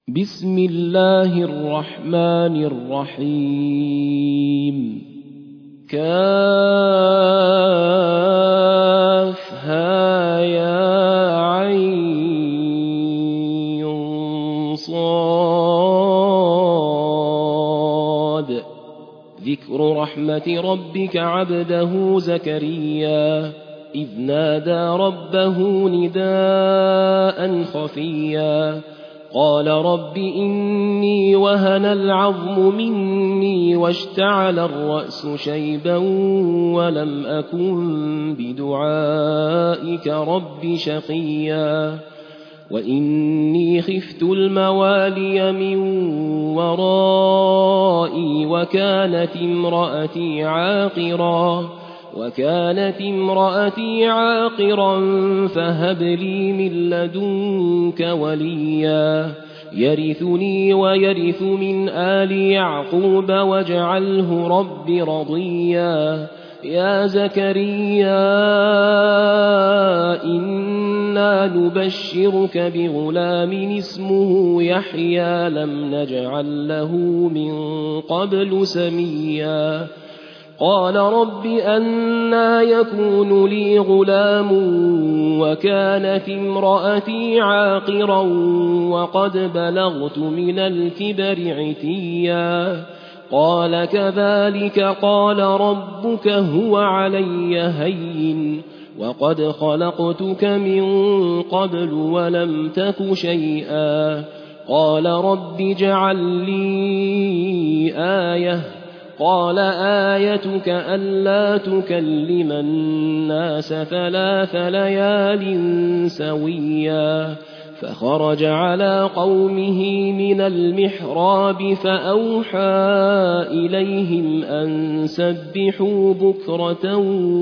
بسم الله الرحمن الرحيم كافها يا عين صاد ذكر رحمة ربك عبده زكريا إذ نادى ربه نداء خفيا قال رب إني وهن العظم مني واشتعل الرأس شيبا ولم أكن بدعائك رب شقيا وإني خفت الموالي من ورائي وكانت امرأتي عاقرا فهب لي من لدنك وليا يرثني ويرث من آل يعقوب واجعله رب رضيا يا زكريا إنا نبشرك بغلام اسمه يحيى لم نجعل له من قبل سميا قال رب أنى يكون لي غلام وكانت امرأتي عاقرا وقد بلغت من الكبر عتيا قال كذلك قال ربك هو علي هين وقد خلقتك من قبل ولم تك شيئا قال رب اجعل لي آية قال آيتك ألا تكلم الناس 3 ليال سويا فخرج على قومه من المحراب فأوحى إليهم أن سبحوا بكرة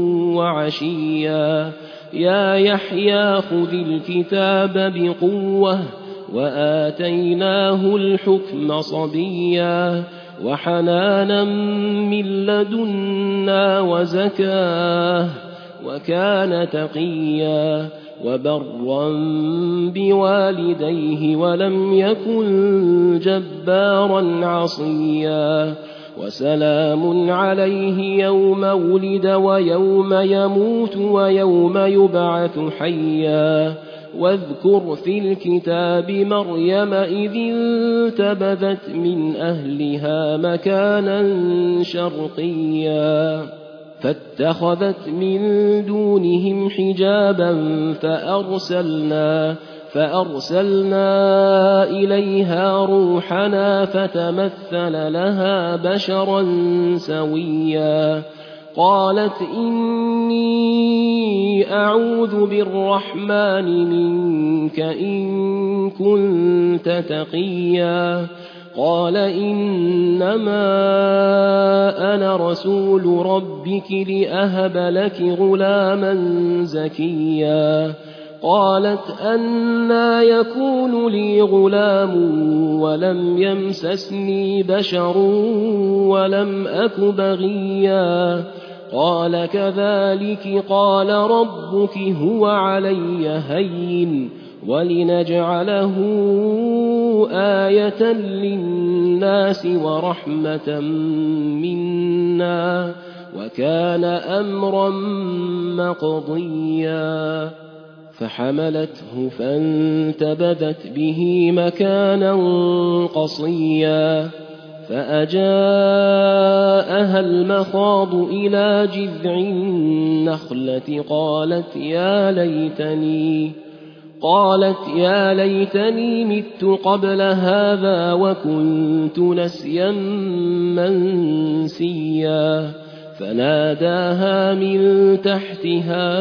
وعشيا يا يحيى خذ الكتاب بقوة وآتيناه الحكم صبيا وحنانا من لدنا وزكاه وكان تقيا وبرا بوالديه ولم يكن جبارا عصيا وسلام عليه يوم ولد ويوم يموت ويوم يبعث حيا واذكر في الكتاب مريم إذ انتبذت من أهلها مكانا شرقيا فاتخذت من دونهم حجابا فأرسلنا إليها روحنا فتمثل لها بشرا سويا قالت إني أعوذ بالرحمن منك إن كنت تقيا قال إنما أنا رسول ربك لأهب لك غلاما زكيا قالت أنى يكون لي غلام ولم يمسسني بشر ولم أك بغيا قال كذلك قال ربك هو علي هين ولنجعله آية للناس ورحمة منا وكان أمرا مقضيا فحملته فانتبذت به مكانا قصيا فأجاءها المخاض إلى جذع النخلة قالت يا ليتني مت قبل هذا وكنت نسيا منسيا فناداها من تحتها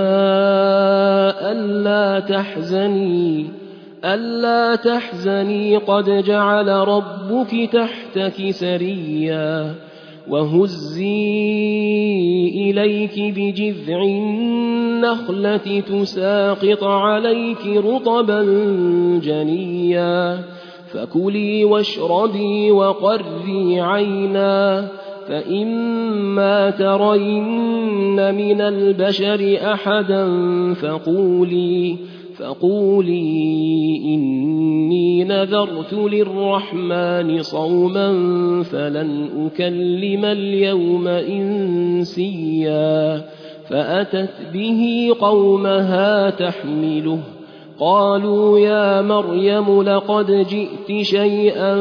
ألا تحزني قد جعل ربك تحتك سريا وهزي إليك بجذع النخلة تساقط عليك رطبا جنيا فكلي واشربي وقري عينا فإما ترين من البشر أحدا فقولي إني نذرت للرحمن صوما فلن أكلم اليوم إنسيا فأتت به قومها تحمله قالوا يا مريم لقد جئت شيئا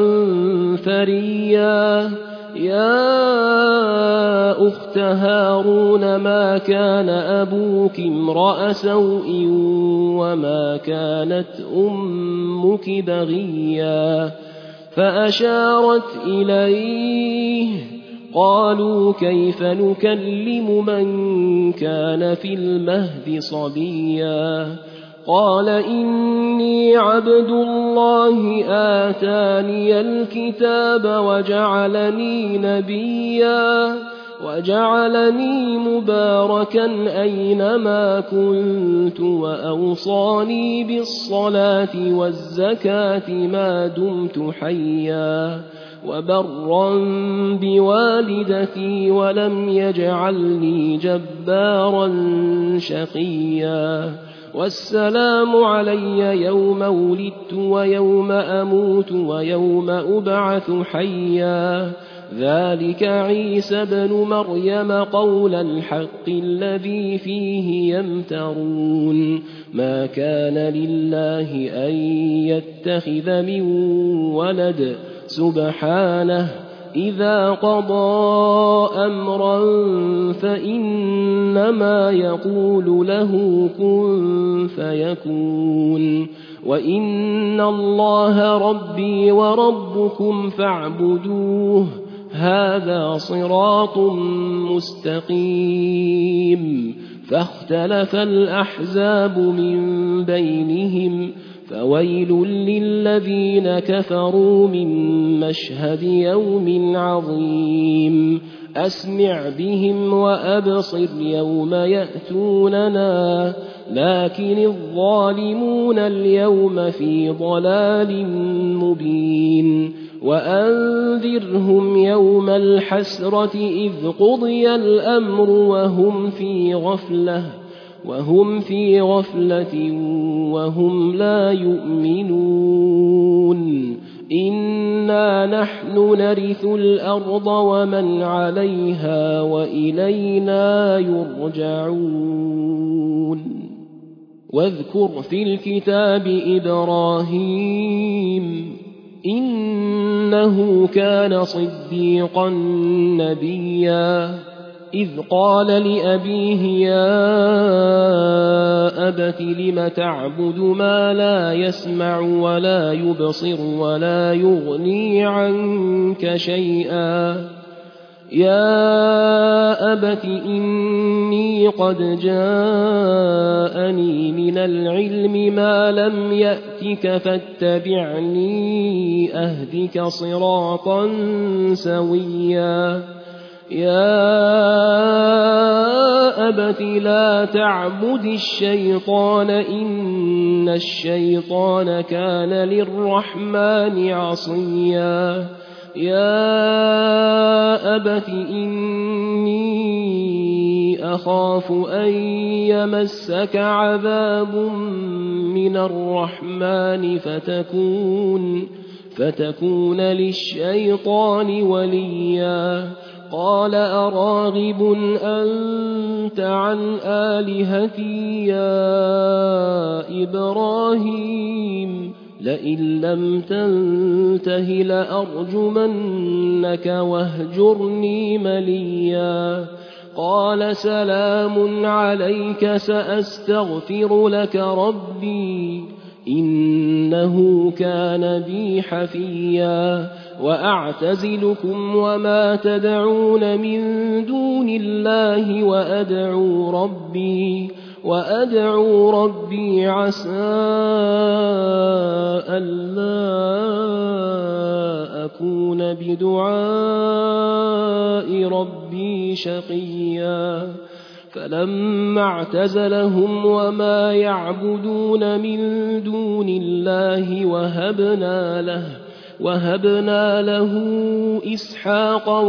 فريا يا أخت هارون ما كان أبوك امرأ سوء وما كانت أمك بغيا فأشارت إليه قالوا كيف نكلم من كان في المهد صبيا قال إني عبد الله آتاني الكتاب وجعلني نبيا وجعلني مباركا أينما كنت وأوصاني بالصلاة والزكاة ما دمت حيا وبرا بوالدتي ولم يجعلني جبارا شقيا والسلام علي يوم ولدت ويوم أموت ويوم أبعث حيا ذلك عيسى بن مريم قول الحق الذي فيه يمترون ما كان لله أن يتخذ من ولد سبحانه إذا قضى أمرا فإنما يقول له كن فيكون وإن الله ربي وربكم فاعبدوه هذا صراط مستقيم فاختلف الأحزاب من بينهم فويل للذين كفروا من مشهد يوم عظيم أسمع بهم وأبصر يوم يأتوننا لكن الظالمون اليوم في ضلال مبين وأنذرهم يوم الحسرة إذ قضي الأمر وهم في غفلة وهم لا يؤمنون إنا نحن نرث الأرض ومن عليها وإلينا يرجعون واذكر في الكتاب إبراهيم إنه كان صديقا نبيا إذ قال لأبيه يا أبت لم تعبد ما لا يسمع ولا يبصر ولا يغني عنك شيئا يا أبت إني قد جاءني من العلم ما لم يأتك فاتبعني أهدك صراطا سويا يا أبت لا تعبد الشيطان إن الشيطان كان للرحمن عصيا يا أبت إني أخاف أن يمسك عذاب من الرحمن فتكون للشيطان وليا قال أراغب أنت عن آلهتي يا إبراهيم لئن لم تنته لأرجمنك واهجرني مليا قال سلام عليك سأستغفر لك ربي إنه كان بي حفيا وأعتزلكم وما تدعون من دون الله وأدعو ربي عسى ألا أكون بدعاء ربي شقيا فلما اعتزلهم وما يعبدون من دون الله وهبنا له إسحاق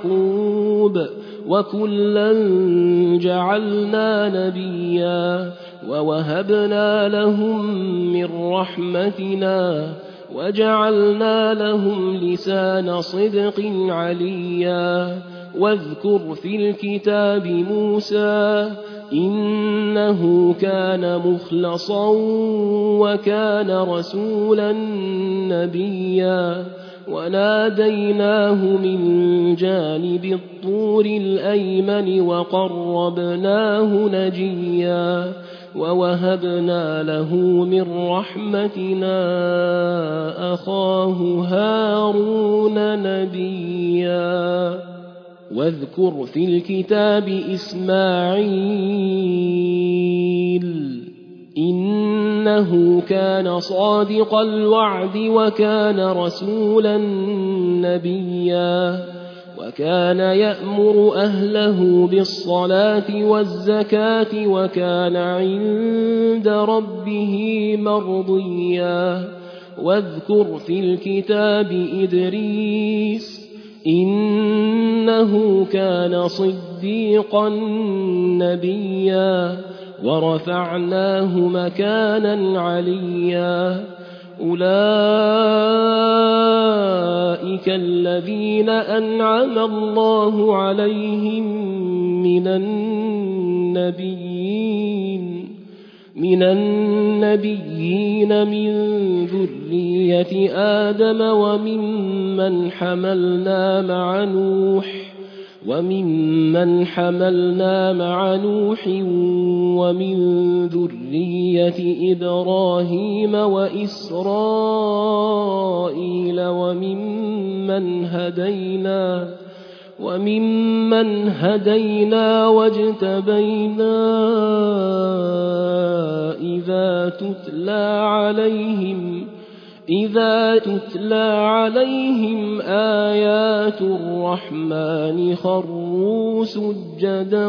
ويعقوب وكلا جعلنا نبيا ووهبنا لهم من رحمتنا وجعلنا لهم لسان صدق عليا واذكر في الكتاب موسى إنه كان مخلصا وكان رسولا نبيا وناديناه من جانب الطور الأيمن وقربناه نجيا ووهبنا له من رحمتنا أخاه هارون نبيا واذكر في الكتاب إسماعيل إنه كان صادق الوعد وكان رسولا نبيا وكان يأمر أهله بالصلاة والزكاة وكان عند ربه مرضيا واذكر في الكتاب إدريس إنه كان صديقا نبيا ورفعناه مكانا عليا أولئك الذين أنعم الله عليهم من النبيين من ذرية آدم وممن حملنا مع نوح ومن ذرية إبراهيم وإسرائيل وممن هدينا واجتبينا إذا تتلى عليهم آيات الرحمن خروا سجدا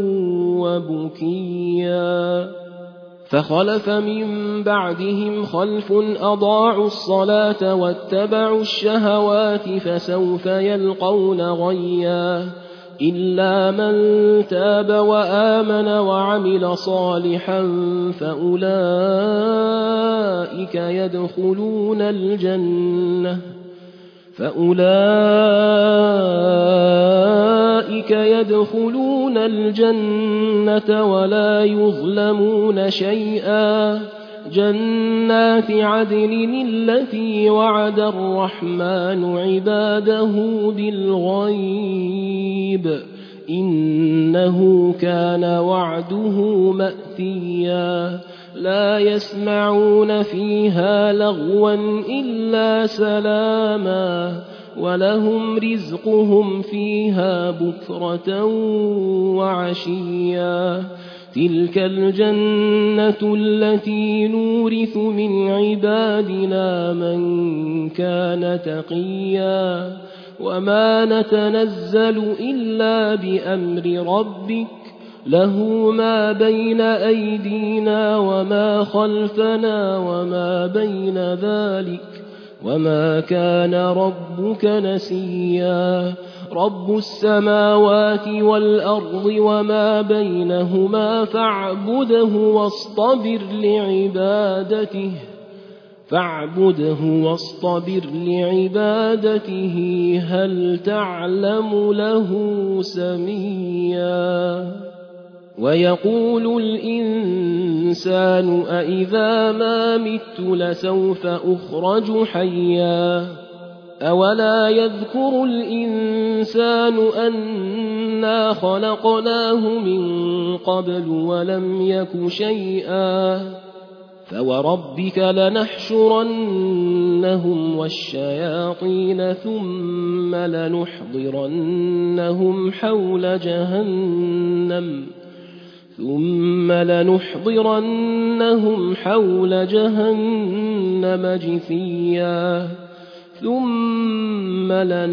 وبكيا فخلف من بعدهم خلف أضاعوا الصلاة واتبعوا الشهوات فسوف يلقون غيا إلا من تاب وآمن وعمل صالحا فأولئك يدخلون الجنة ولا يظلمون شيئا جنات عدن التي وعد الرحمن عباده بالغيب إنه كان وعده مأتيا لا يسمعون فيها لغوا إلا سلاما ولهم رزقهم فيها بكرة وعشيا تلك الجنة التي نورث من عبادنا من كان تقيا وما نتنزل إلا بأمر ربك له ما بين أيدينا وما خلفنا وما بين ذلك وما كان ربك نسيا رب السماوات والأرض وما بينهما فاعبده واصطبر لعبادته هل تعلم له سميا ويقول الإنسان أإذا ما مت لسوف أخرج حيا أولا يذكر الإنسان أنا خلقناه من قبل ولم يك شيئا فوربك لنحشرنهم والشياطين ثم لنحضرنهم حول جهنم جثيا ثم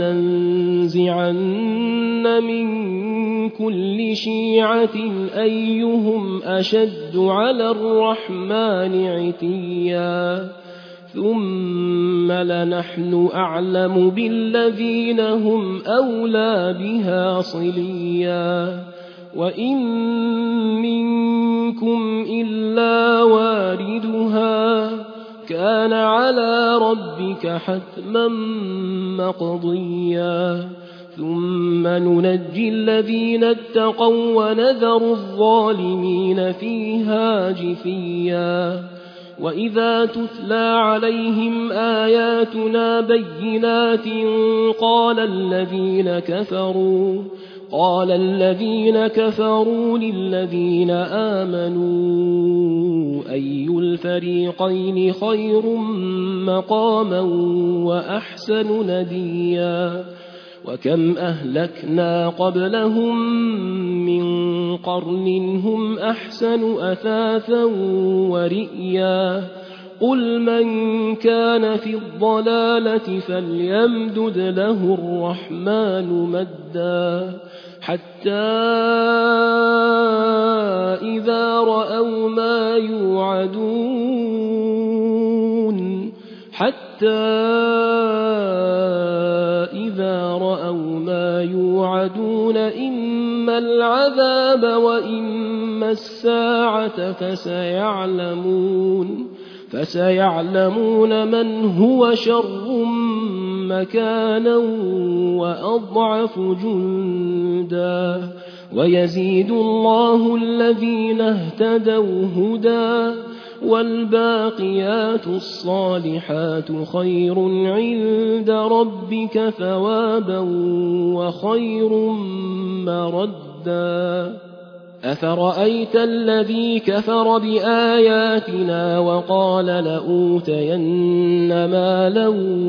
لننزعن من كل شيعة أيهم أشد على الرحمن عتيا ثم لنحن أعلم بالذين هم أولى بها صليا وإن منكم منكم إلا واردها كان على ربك حتما مقضيا ثم ننجي الذين اتقوا ونذر الظالمين فيها جثيا وإذا تتلى عليهم آياتنا بينات قال الذين كفروا للذين آمنوا أي الفريقين خير مقاما وأحسن نديا وكم أهلكنا قبلهم من قرن هم أحسن أثاثا ورئيا قل من كان في الضلالة فليمدد له الرحمن مدا حتى إذا رأوا ما يوعدون إما العذاب وإما الساعة فسيعلمون من هو شر مكانا وأضعف جندا ويزيد الله الذين اهتدوا هدى والباقيات الصالحات خير عند ربك ثوابا وخير مردا أفرأيت الذي كفر بآياتنا وقال لأوتين مالا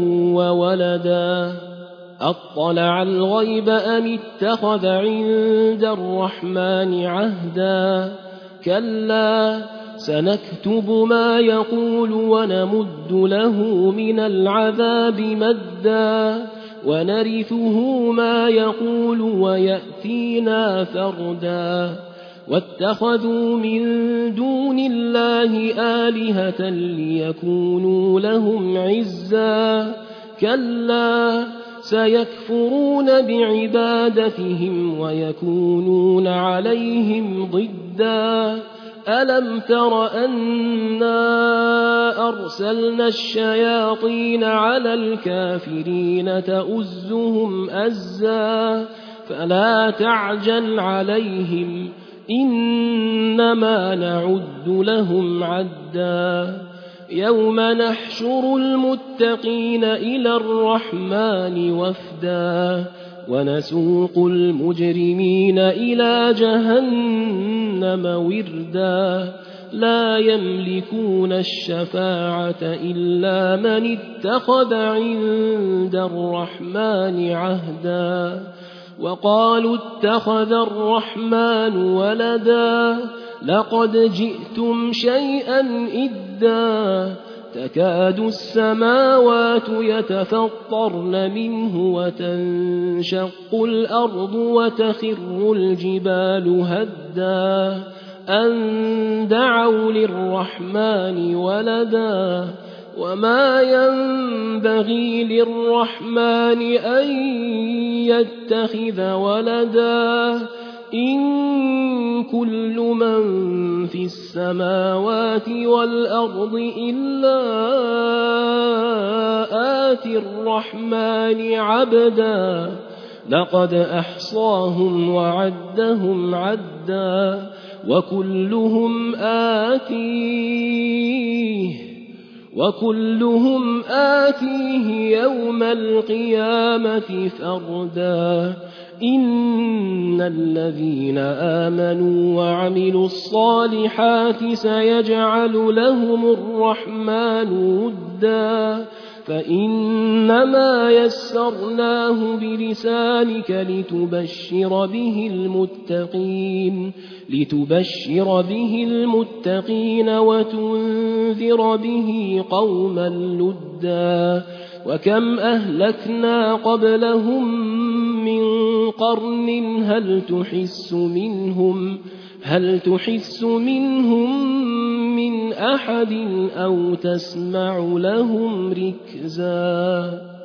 وولدا أطلع الغيب أم اتخذ عند الرحمن عهدا كلا سنكتب ما يقول ونمد له من العذاب مدا ونرثه ما يقول ويأتينا فردا واتخذوا من دون الله آلهة ليكونوا لهم عزا كلا سيكفرون بعبادتهم ويكونون عليهم ضدا ألم تر أنا أرسلنا الشياطين على الكافرين تؤزهم أزا فلا تعجل عليهم إنما نعد لهم عدا يوم نحشر المتقين إلى الرحمن وفدا ونسوق المجرمين إلى جهنم وردا لا يملكون الشفاعة إلا من اتخذ عند الرحمن عهدا وقالوا اتخذ الرحمن ولدا لقد جئتم شيئا إدا تكاد السماوات يتفطرن منه وتنشق الأرض وتخر الجبال هدا أن دعوا للرحمن ولدا وما ينبغي للرحمن أن يتخذ ولدا إن كل من في السماوات والأرض إلا آتي الرحمن عبدا لقد أحصاهم وعدهم عدا وكلهم آتيه يوم القيامة فردا إن الذين آمنوا وعملوا الصالحات سيجعل لهم الرحمن ودا فإنما يسرناه بلسانك لتبشر به المتقين وتنذر به قوما لدا وكم أهلكنا قبلهم من قرن هل تحس منهم من أحد أو تسمع لهم ركزا